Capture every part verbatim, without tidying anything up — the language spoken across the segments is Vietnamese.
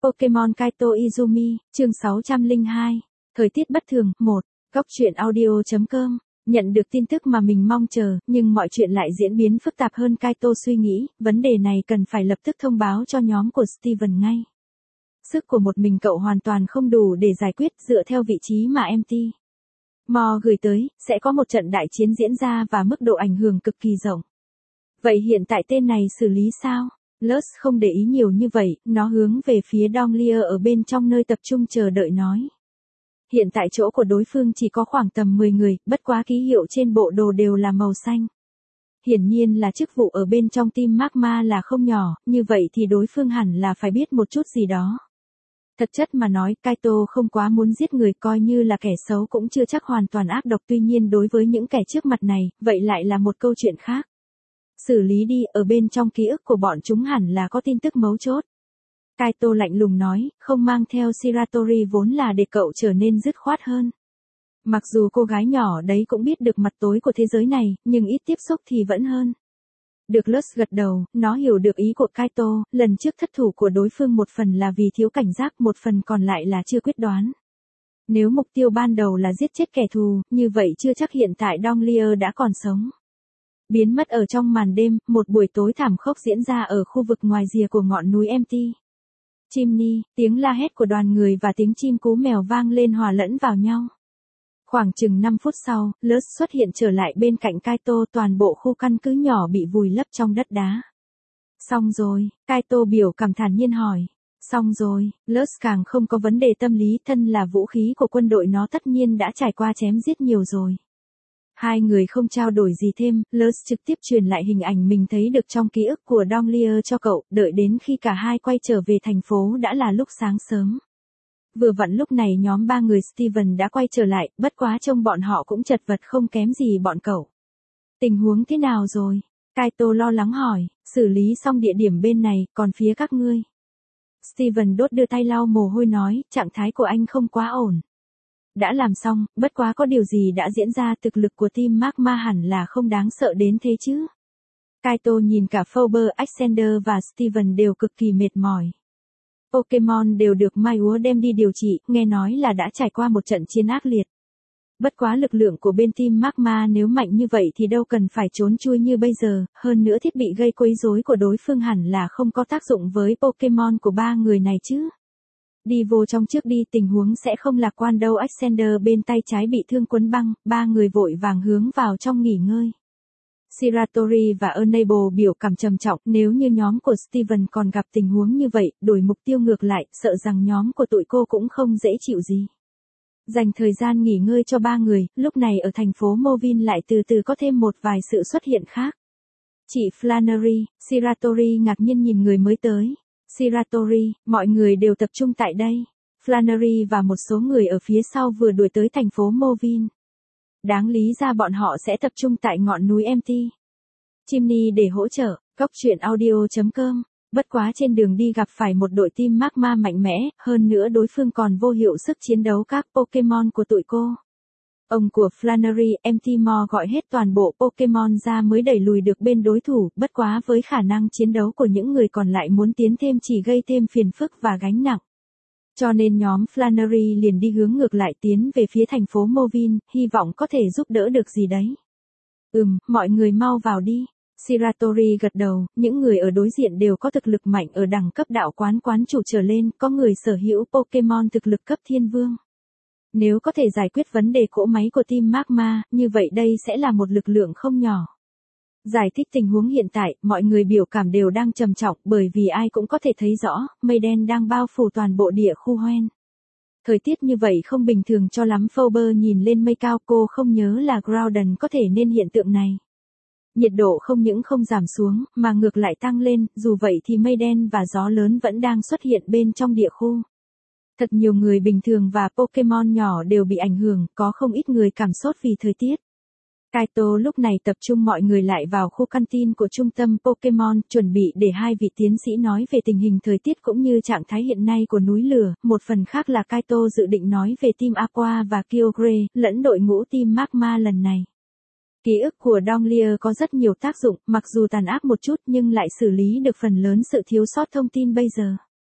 Pokemon Kaito Izumi, chương sáu trăm lẻ hai. Thời tiết bất thường, một. Góc truyện audio.com. Nhận được tin tức mà mình mong chờ, nhưng mọi chuyện lại diễn biến phức tạp hơn Kaito suy nghĩ, vấn đề này cần phải lập tức thông báo cho nhóm của Steven ngay. Sức của một mình cậu hoàn toàn không đủ để giải quyết dựa theo vị trí mà em tê Mo gửi tới, sẽ có một trận đại chiến diễn ra và mức độ ảnh hưởng cực kỳ rộng. Vậy hiện tại tên này xử lý sao? Lutz không để ý nhiều như vậy, nó hướng về phía Donglia ở bên trong nơi tập trung chờ đợi nói. Hiện tại chỗ của đối phương chỉ có khoảng tầm mười người, bất quá ký hiệu trên bộ đồ đều là màu xanh. Hiển nhiên là chức vụ ở bên trong team Magma là không nhỏ, như vậy thì đối phương hẳn là phải biết một chút gì đó. Thật chất mà nói, Kaito không quá muốn giết người, coi như là kẻ xấu cũng chưa chắc hoàn toàn ác độc, tuy nhiên đối với những kẻ trước mặt này, vậy lại là một câu chuyện khác. Xử lý đi, ở bên trong ký ức của bọn chúng hẳn là có tin tức mấu chốt. Kaito lạnh lùng nói, không mang theo Shiratori vốn là để cậu trở nên dứt khoát hơn. Mặc dù cô gái nhỏ đấy cũng biết được mặt tối của thế giới này, nhưng ít tiếp xúc thì vẫn hơn. Được Lutz gật đầu, nó hiểu được ý của Kaito, lần trước thất thủ của đối phương một phần là vì thiếu cảnh giác, một phần còn lại là chưa quyết đoán. Nếu mục tiêu ban đầu là giết chết kẻ thù, như vậy chưa chắc hiện tại Donglia đã còn sống. Biến mất ở trong màn đêm, một buổi tối thảm khốc diễn ra ở khu vực ngoài rìa của ngọn núi em tê. Chimney, tiếng la hét của đoàn người và tiếng chim cú mèo vang lên hòa lẫn vào nhau. Khoảng chừng năm phút sau, Lutz xuất hiện trở lại bên cạnh Kaito, toàn bộ khu căn cứ nhỏ bị vùi lấp trong đất đá. Xong rồi, Kaito biểu cảm thản nhiên hỏi. Xong rồi, Lutz càng không có vấn đề tâm lý, thân là vũ khí của quân đội nó tất nhiên đã trải qua chém giết nhiều rồi. Hai người không trao đổi gì thêm, Lutz trực tiếp truyền lại hình ảnh mình thấy được trong ký ức của Donglia cho cậu, đợi đến khi cả hai quay trở về thành phố đã là lúc sáng sớm. Vừa vặn lúc này nhóm ba người Steven đã quay trở lại, bất quá trông bọn họ cũng chật vật không kém gì bọn cậu. Tình huống thế nào rồi? Kaito lo lắng hỏi, xử lý xong địa điểm bên này, còn phía các ngươi? Steven đốt đưa tay lau mồ hôi nói, trạng thái của anh không quá ổn. Đã làm xong, bất quá có điều gì đã diễn ra, thực lực của team Magma hẳn là không đáng sợ đến thế chứ. Kaito nhìn cả Faber, Alexander và Steven đều cực kỳ mệt mỏi. Pokemon đều được Mai Úa đem đi điều trị, nghe nói là đã trải qua một trận chiến ác liệt. Bất quá lực lượng của bên team Magma nếu mạnh như vậy thì đâu cần phải trốn chui như bây giờ, hơn nữa thiết bị gây quấy rối của đối phương hẳn là không có tác dụng với Pokemon của ba người này chứ. Đi vô trong trước đi, tình huống sẽ không lạc quan đâu. Alexander bên tay trái bị thương quấn băng, ba người vội vàng hướng vào trong nghỉ ngơi. Shiratori và Enable biểu cảm trầm trọng, nếu như nhóm của Steven còn gặp tình huống như vậy, đổi mục tiêu ngược lại, sợ rằng nhóm của tụi cô cũng không dễ chịu gì. Dành thời gian nghỉ ngơi cho ba người, lúc này ở thành phố Movin lại từ từ có thêm một vài sự xuất hiện khác. Chị Flannery, Shiratori ngạc nhiên nhìn người mới tới. Shiratori, mọi người đều tập trung tại đây. Flannery và một số người ở phía sau vừa đuổi tới thành phố Movin. Đáng lý ra bọn họ sẽ tập trung tại ngọn núi em tê Chimney để hỗ trợ, góc truyện audio.com. Bất quá trên đường đi gặp phải một đội team Magma mạnh mẽ, hơn nữa đối phương còn vô hiệu sức chiến đấu các Pokemon của tụi cô. Ông của Flannery, em tê Mo gọi hết toàn bộ Pokemon ra mới đẩy lùi được bên đối thủ, bất quá với khả năng chiến đấu của những người còn lại muốn tiến thêm chỉ gây thêm phiền phức và gánh nặng. Cho nên nhóm Flannery liền đi hướng ngược lại tiến về phía thành phố Movin, hy vọng có thể giúp đỡ được gì đấy. Ừm, mọi người mau vào đi. Shiratori gật đầu, những người ở đối diện đều có thực lực mạnh ở đẳng cấp đạo quán quán chủ trở lên, có người sở hữu Pokemon thực lực cấp thiên vương. Nếu có thể giải quyết vấn đề cỗ máy của team Magma, như vậy đây sẽ là một lực lượng không nhỏ. Giải thích tình huống hiện tại, mọi người biểu cảm đều đang trầm trọng, bởi vì ai cũng có thể thấy rõ, mây đen đang bao phủ toàn bộ địa khu Hoenn. Thời tiết như vậy không bình thường cho lắm. Faber nhìn lên mây cao, cô không nhớ là Groudon có thể nên hiện tượng này. Nhiệt độ không những không giảm xuống, mà ngược lại tăng lên, dù vậy thì mây đen và gió lớn vẫn đang xuất hiện bên trong địa khu. Thật nhiều người bình thường và Pokemon nhỏ đều bị ảnh hưởng, có không ít người cảm sốt vì thời tiết. Kaito lúc này tập trung mọi người lại vào khu canteen của trung tâm Pokemon, chuẩn bị để hai vị tiến sĩ nói về tình hình thời tiết cũng như trạng thái hiện nay của núi lửa, một phần khác là Kaito dự định nói về team Aqua và Kyogre, lẫn đội ngũ team Magma lần này. Ký ức của Donglia có rất nhiều tác dụng, mặc dù tàn ác một chút nhưng lại xử lý được phần lớn sự thiếu sót thông tin bây giờ.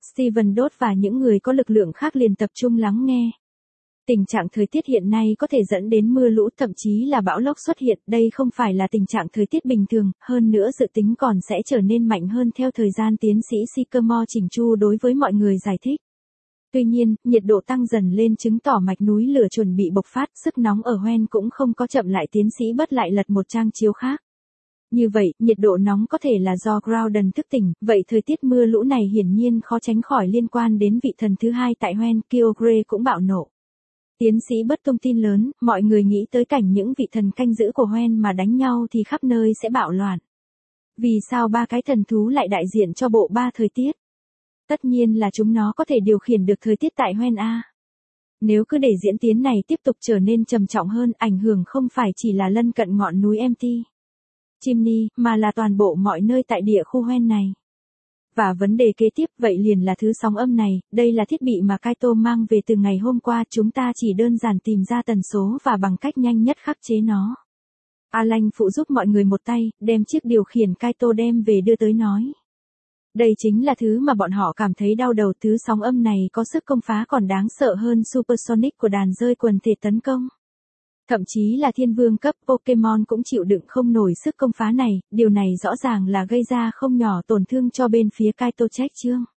Steven Dot và những người có lực lượng khác liền tập trung lắng nghe. Tình trạng thời tiết hiện nay có thể dẫn đến mưa lũ, thậm chí là bão lốc xuất hiện, đây không phải là tình trạng thời tiết bình thường, hơn nữa dự tính còn sẽ trở nên mạnh hơn theo thời gian, tiến sĩ Sycamore chỉnh chu đối với mọi người giải thích. Tuy nhiên, nhiệt độ tăng dần lên chứng tỏ mạch núi lửa chuẩn bị bộc phát, sức nóng ở Hoen cũng không có chậm lại, tiến sĩ Bất lại lật một trang chiếu khác. Như vậy, nhiệt độ nóng có thể là do Groudon thức tỉnh, vậy thời tiết mưa lũ này hiển nhiên khó tránh khỏi liên quan đến vị thần thứ hai tại Hoen, Kyogre cũng bạo nộ. Tiến sĩ Bất tung tin lớn, mọi người nghĩ tới cảnh những vị thần canh giữ của Hoen mà đánh nhau thì khắp nơi sẽ bạo loạn. Vì sao ba cái thần thú lại đại diện cho bộ ba thời tiết? Tất nhiên là chúng nó có thể điều khiển được thời tiết tại Hoen A. Nếu cứ để diễn tiến này tiếp tục trở nên trầm trọng hơn, ảnh hưởng không phải chỉ là lân cận ngọn núi em tê Chimney, mà là toàn bộ mọi nơi tại địa khu Hoen này. Và vấn đề kế tiếp vậy liền là thứ sóng âm này, đây là thiết bị mà Kaito mang về từ ngày hôm qua, chúng ta chỉ đơn giản tìm ra tần số và bằng cách nhanh nhất khắc chế nó. Alan phụ giúp mọi người một tay, đem chiếc điều khiển Kaito đem về đưa tới nói. Đây chính là thứ mà bọn họ cảm thấy đau đầu, thứ sóng âm này có sức công phá còn đáng sợ hơn Supersonic của đàn rơi quần thể tấn công. Thậm chí là thiên vương cấp Pokemon cũng chịu đựng không nổi sức công phá này, điều này rõ ràng là gây ra không nhỏ tổn thương cho bên phía Kaito Trách Chương.